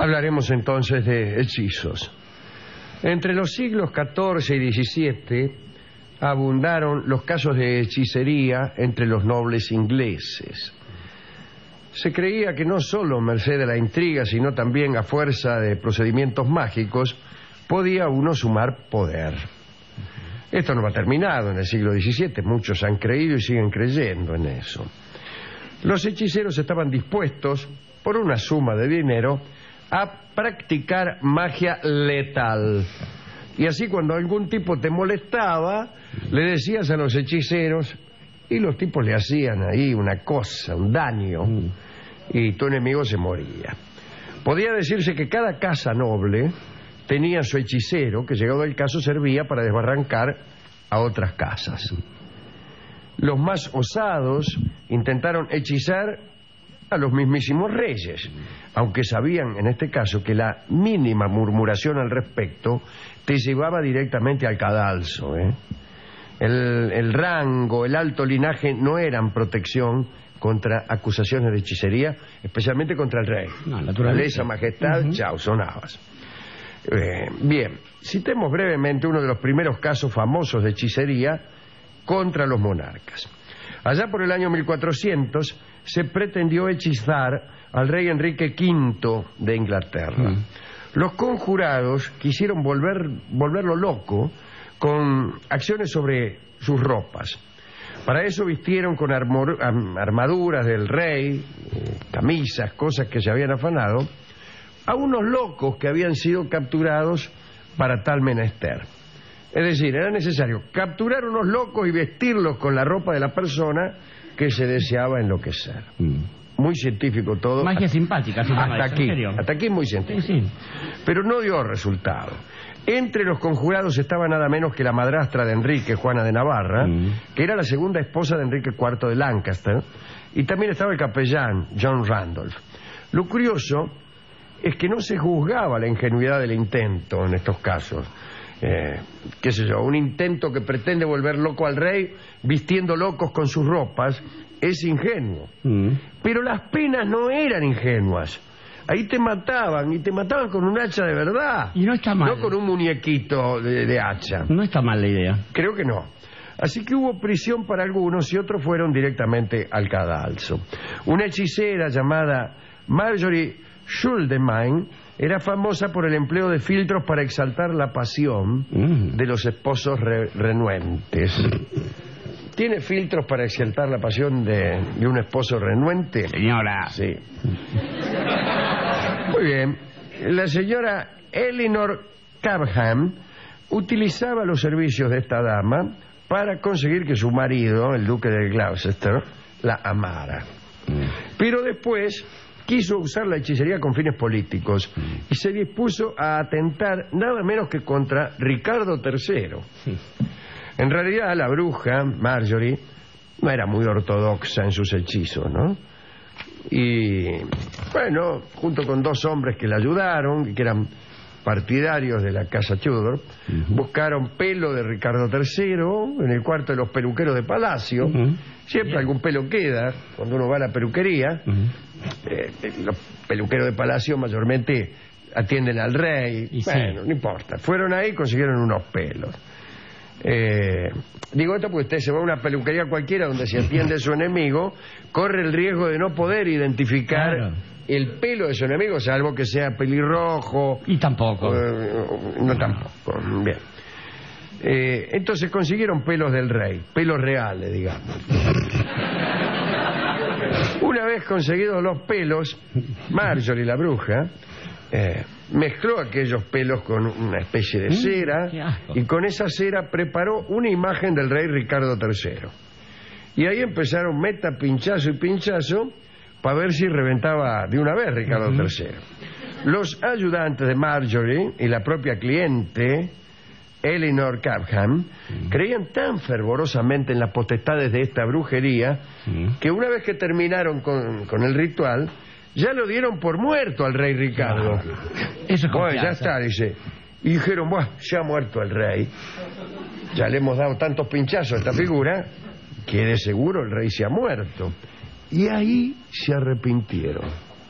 Hablaremos entonces de hechizos. Entre los siglos XIV y XVII abundaron los casos de hechicería entre los nobles ingleses. Se creía que no solo merced de la intriga, sino también a fuerza de procedimientos mágicos, podía uno sumar poder. Esto no ha terminado en el siglo XVII, muchos han creído y siguen creyendo en eso. Los hechiceros estaban dispuestos, por una suma de dinero, a practicar magia letal. Y así cuando algún tipo te molestaba, le decías a los hechiceros y los tipos le hacían ahí una cosa, un daño, y tu enemigo se moría. Podía decirse que cada casa noble tenía su hechicero, que llegado el caso servía para desbarrancar a otras casas. Los más osados intentaron hechizar a los mismísimos reyes, aunque sabían en este caso que la mínima murmuración al respecto te llevaba directamente al cadalso. El rango, el alto linaje no eran protección contra acusaciones de hechicería, especialmente contra el rey. No, naturalmente. Esa majestad, chao, sonabas. Bien, citemos brevemente uno de los primeros casos famosos de hechicería contra los monarcas. Allá por el año 1400 se pretendió hechizar al rey Enrique V de Inglaterra. Los conjurados quisieron volverlo loco con acciones sobre sus ropas. Para eso vistieron con armaduras del rey, camisas, cosas que se habían afanado, a unos locos que habían sido capturados para tal menester. Es decir, era necesario capturar unos locos y vestirlos con la ropa de la persona que se deseaba enloquecer. Muy científico todo. Magia simpática, se llama hasta eso, aquí, ¿en serio? hasta aquí muy científico. Sí. Pero no dio resultado. Entre los conjurados estaba nada menos que la madrastra de Enrique, Juana de Navarra, que era la segunda esposa de Enrique IV de Lancaster, y también estaba el capellán, John Randolph. Lo curioso es que no se juzgaba la ingenuidad del intento en estos casos. Qué sé yo, un intento que pretende volver loco al rey vistiendo locos con sus ropas es ingenuo. Pero las penas no eran ingenuas. Ahí te mataban, y te mataban con un hacha de verdad. Y no está mal. No con un muñequito de hacha. No está mal la idea. Creo que no. Así que hubo prisión para algunos y otros fueron directamente al cadalso. Una hechicera llamada Marjorie Schuldemine era famosa por el empleo de filtros para exaltar la pasión de los esposos renuentes. ¿Tiene filtros para exaltar la pasión de un esposo renuente? Señora. Sí. Muy bien. La señora Eleanor Cabham utilizaba los servicios de esta dama para conseguir que su marido, el duque de Gloucester, la amara. Pero después quiso usar la hechicería con fines políticos y se dispuso a atentar nada menos que contra Ricardo III. En realidad la bruja, Marjorie, no era muy ortodoxa en sus hechizos, ¿no? Y bueno, junto con dos hombres que la ayudaron, que eran partidarios de la casa Tudor, buscaron pelo de Ricardo III en el cuarto de los peluqueros de palacio. Siempre algún pelo queda cuando uno va a la peluquería. Los peluqueros de palacio mayormente atienden al rey. Bueno, no importa. Fueron ahí y consiguieron unos pelos. Digo esto porque usted se va a una peluquería cualquiera donde se atiende a su enemigo, corre el riesgo de no poder identificar el pelo de su enemigo, salvo que sea pelirrojo. Y tampoco. No tampoco. Bien. Entonces consiguieron pelos del rey, pelos reales, digamos. Una vez conseguidos los pelos, Marjorie, la bruja, mezcló aquellos pelos con una especie de cera y con esa cera preparó una imagen del rey Ricardo III. Y ahí empezaron meta, pinchazo y pinchazo para ver si reventaba de una vez Ricardo III. Los ayudantes de Marjorie y la propia cliente, Eleanor Cabham, creían tan fervorosamente en las potestades de esta brujería que una vez que terminaron con el ritual, ya lo dieron por muerto al rey Ricardo. Eso es bueno, ya está, dice. Y dijeron, bueno, ya ha muerto el rey. Ya le hemos dado tantos pinchazos a esta figura que de seguro el rey se ha muerto. Y ahí se arrepintieron.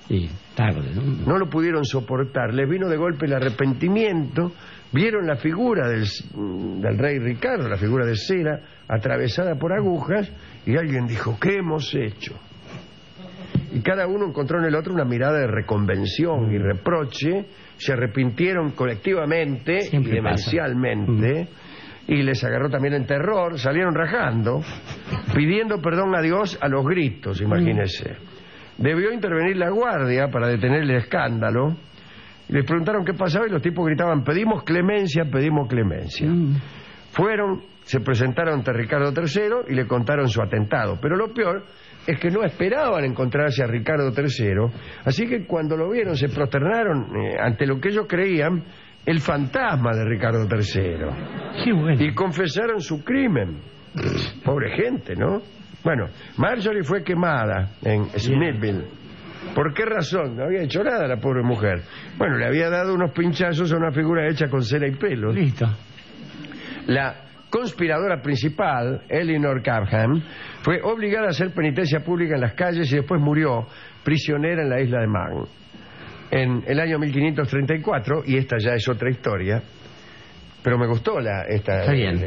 Sí, tarde, ¿no? No lo pudieron soportar, les vino de golpe el arrepentimiento, vieron la figura del rey Ricardo, la figura de cera, atravesada por agujas, y alguien dijo, ¿qué hemos hecho? Y cada uno encontró en el otro una mirada de reconvención y reproche, se arrepintieron colectivamente Siempre y demencialmente, y les agarró también el terror, salieron rajando, pidiendo perdón a Dios a los gritos, imagínense. Debió intervenir la guardia para detener el escándalo, y les preguntaron qué pasaba y los tipos gritaban, pedimos clemencia, pedimos clemencia. Fueron, se presentaron ante Ricardo III y le contaron su atentado, pero lo peor es que no esperaban encontrarse a Ricardo III, así que cuando lo vieron se prosternaron ante lo que ellos creían el fantasma de Ricardo III. Qué bueno. Y confesaron su crimen. Pobre gente, ¿no? Bueno, Marjorie fue quemada en Smithville. ¿Por qué razón? No había hecho nada la pobre mujer. Bueno, le había dado unos pinchazos a una figura hecha con cera y pelo. Listo. La conspiradora principal, Eleanor Cabham, fue obligada a hacer penitencia pública en las calles y después murió prisionera en la isla de Man. En el año 1534, y esta ya es otra historia, pero me gustó esta... Está bien.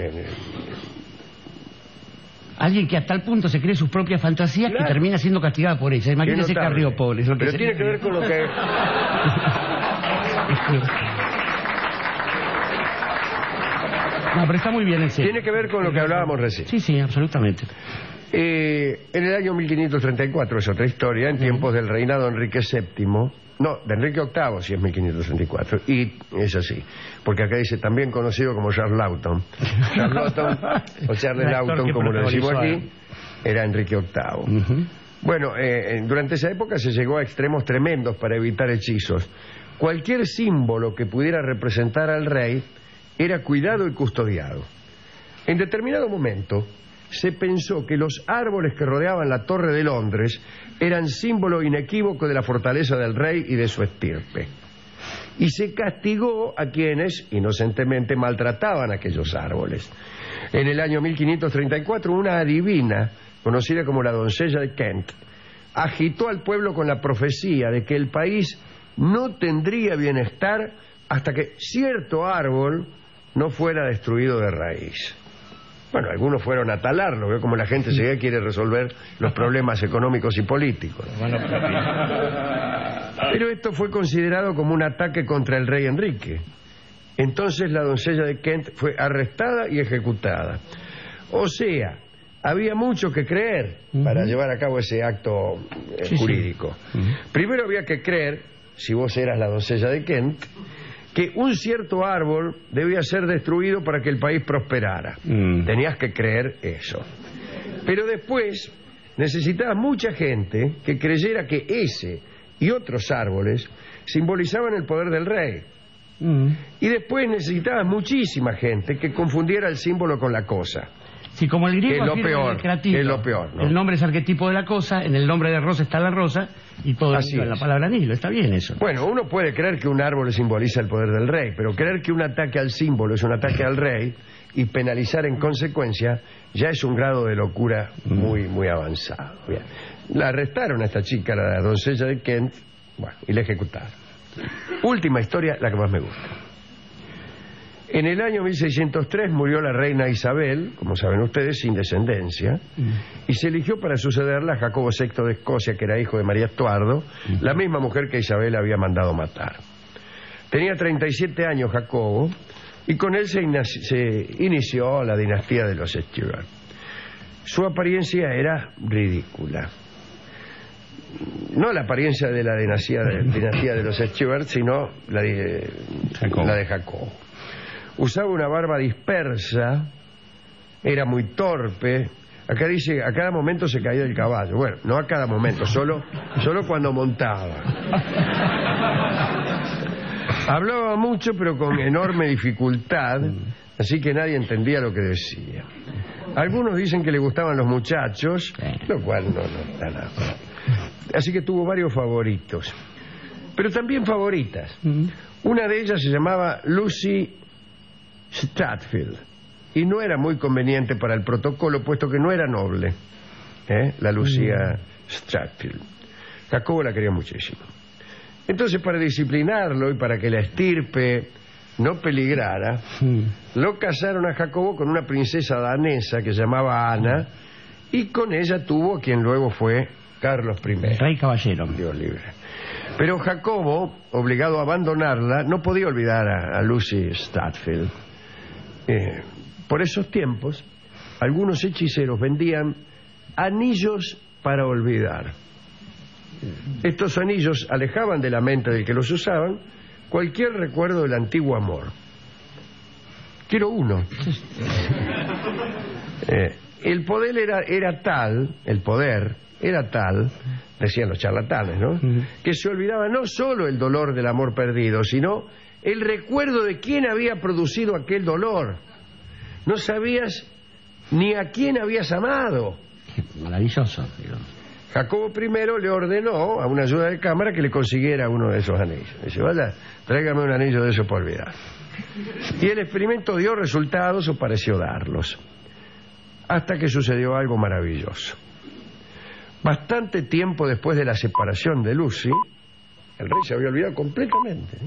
Alguien que hasta el punto se cree sus propias fantasías, claro, que termina siendo castigada por ellas. Imagínese Carriópolis. Pero tiene que ver con lo que... No, pero está muy bien en serio. Tiene que ver con lo que hablábamos recién. Sí, sí, absolutamente. En el año 1534, es otra historia, en tiempos del reinado de Enrique VII, no, de Enrique VIII, si es 1534, y es así, porque acá dice también conocido como Charles Lawton. Charles Lawton, o Charles Lawton, como lo decimos aquí, era Enrique VIII. Bueno, durante esa época se llegó a extremos tremendos para evitar hechizos. Cualquier símbolo que pudiera representar al rey era cuidado y custodiado. En determinado momento se pensó que los árboles que rodeaban la Torre de Londres eran símbolo inequívoco de la fortaleza del rey y de su estirpe. Y se castigó a quienes inocentemente maltrataban aquellos árboles. En el año 1534, una adivina, conocida como la doncella de Kent, agitó al pueblo con la profecía de que el país no tendría bienestar hasta que cierto árbol no fuera destruido de raíz. Bueno, algunos fueron a talarlo, ¿ve? Como la gente enseguida quiere resolver los problemas económicos y políticos. Pero esto fue considerado como un ataque contra el rey Enrique. Entonces la doncella de Kent fue arrestada y ejecutada. O sea, había mucho que creer para llevar a cabo ese acto jurídico. Primero había que creer, si vos eras la doncella de Kent, que un cierto árbol debía ser destruido para que el país prosperara. Tenías que creer eso. Pero después necesitabas mucha gente que creyera que ese y otros árboles simbolizaban el poder del rey. Y después necesitabas muchísima gente que confundiera el símbolo con la cosa. Sí, como el griego es lo peor, creativo, es lo peor, ¿no? El nombre es arquetipo de la cosa, en el nombre de rosa está la rosa, y todo en la palabra Nilo. Está bien eso. Bueno, uno puede creer que un árbol simboliza el poder del rey, pero creer que un ataque al símbolo es un ataque al rey y penalizar en consecuencia ya es un grado de locura muy, muy avanzado. Bien. La arrestaron a esta chica, la doncella de Kent, bueno, y la ejecutaron. Última historia, la que más me gusta. En el año 1603 murió la reina Isabel, como saben ustedes, sin descendencia, y se eligió para sucederla a Jacobo VI de Escocia, que era hijo de María Estuardo, la misma mujer que Isabel había mandado matar. Tenía 37 años Jacobo, y con él se inició la dinastía de los Stuart. Su apariencia era ridícula. No la apariencia de la dinastía de los Stuart, sino la de Jacobo. Usaba una barba dispersa, era muy torpe. Acá dice, a cada momento se caía del caballo. Bueno, no a cada momento, solo cuando montaba. Hablaba mucho, pero con enorme dificultad, así que nadie entendía lo que decía. Algunos dicen que le gustaban los muchachos, lo cual no está nada. Así que tuvo varios favoritos, pero también favoritas. Una de ellas se llamaba Lucy Stratfield, y no era muy conveniente para el protocolo, puesto que no era noble, la Lucia Stratfield. Jacobo la quería muchísimo. Entonces, para disciplinarlo y para que la estirpe no peligrara, lo casaron a Jacobo con una princesa danesa que se llamaba Ana, y con ella tuvo a quien luego fue Carlos I. Rey caballero. Dios libre. Pero Jacobo, obligado a abandonarla, no podía olvidar a Lucy Stadtfield. Por esos tiempos, algunos hechiceros vendían anillos para olvidar. Estos anillos alejaban de la mente del que los usaban cualquier recuerdo del antiguo amor. Quiero uno. El poder era tal, decían los charlatanes, ¿no? Que se olvidaba no solo el dolor del amor perdido, sino el recuerdo de quién había producido aquel dolor. No sabías ni a quién habías amado. Maravilloso. Jacobo I le ordenó a una ayuda de cámara que le consiguiera uno de esos anillos. Dice, vaya, tráigame un anillo de esos para olvidar. Y el experimento dio resultados, o pareció darlos, hasta que sucedió algo maravilloso. Bastante tiempo después de la separación de Lucy, el rey se había olvidado completamente.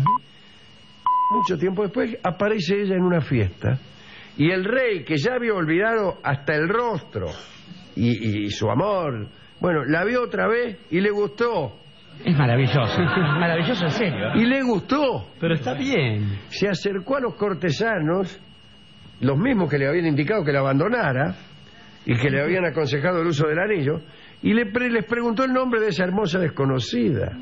Mucho tiempo después aparece ella en una fiesta, y el rey, que ya había olvidado hasta el rostro y su amor, bueno, la vio otra vez y le gustó. Es maravilloso, maravilloso en serio. Y le gustó. Pero está bien. Se acercó a los cortesanos, los mismos que le habían indicado que la abandonara y que le habían aconsejado el uso del anillo, y les preguntó el nombre de esa hermosa desconocida.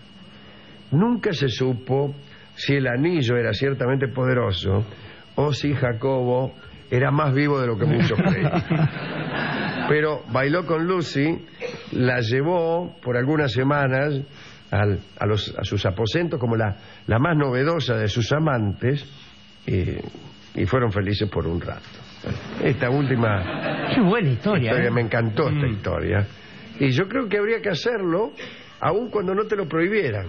Nunca se supo si el anillo era ciertamente poderoso o si Jacobo era más vivo de lo que muchos creían. Pero bailó con Lucy, la llevó por algunas semanas a sus aposentos como la más novedosa de sus amantes, y fueron felices por un rato. Esta última... Qué buena historia. Me encantó esta historia. Y yo creo que habría que hacerlo aun cuando no te lo prohibieran.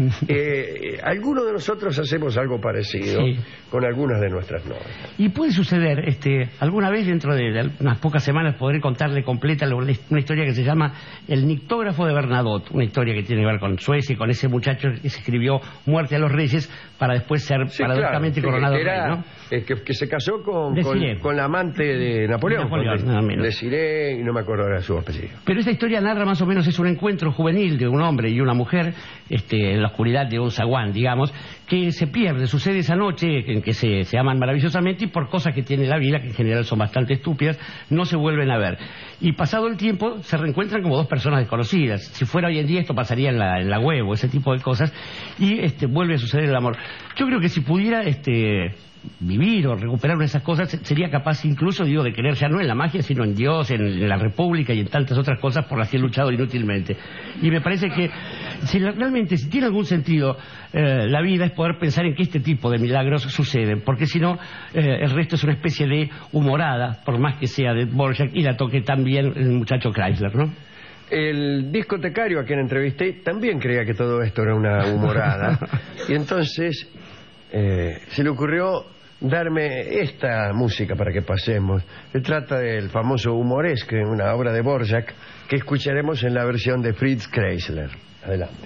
Algunos de nosotros hacemos algo parecido, sí, con algunas de nuestras novelas. Y puede suceder, alguna vez dentro de unas pocas semanas podré contarle completa una historia que se llama El nictógrafo de Bernadotte, una historia que tiene que ver con Suecia y con ese muchacho que se escribió Muerte a los Reyes para después ser paradójicamente coronado rey, ¿no? Que se casó con la amante de Napoleón. Desiré, y no me acuerdo ahora su apellido. Pero esta historia narra más o menos, es un encuentro juvenil de un hombre y una mujer, en la oscuridad de un zaguán, digamos, que se pierde. Sucede esa noche en que se aman maravillosamente, y por cosas que tiene la vida, que en general son bastante estúpidas, no se vuelven a ver. Y pasado el tiempo se reencuentran como dos personas desconocidas. Si fuera hoy en día esto pasaría en la web o ese tipo de cosas, y vuelve a suceder el amor. Yo creo que si pudiera vivir o recuperar una de esas cosas, sería capaz incluso, de creer ya no en la magia, sino en Dios, en la República y en tantas otras cosas por las que he luchado inútilmente. Y me parece que realmente, si tiene algún sentido la vida, es poder pensar en que este tipo de milagros suceden, porque si no, el resto es una especie de humorada, por más que sea de Dvorak, y la toque también el muchacho Chrysler, ¿no? El discotecario a quien entrevisté también creía que todo esto era una humorada, y entonces se le ocurrió darme esta música para que pasemos. Se trata del famoso Humoresque, una obra de Dvorak que escucharemos en la versión de Fritz Kreisler. Adelante.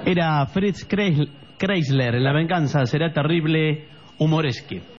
Era Fritz Kreisler en La venganza será terrible, humoresque.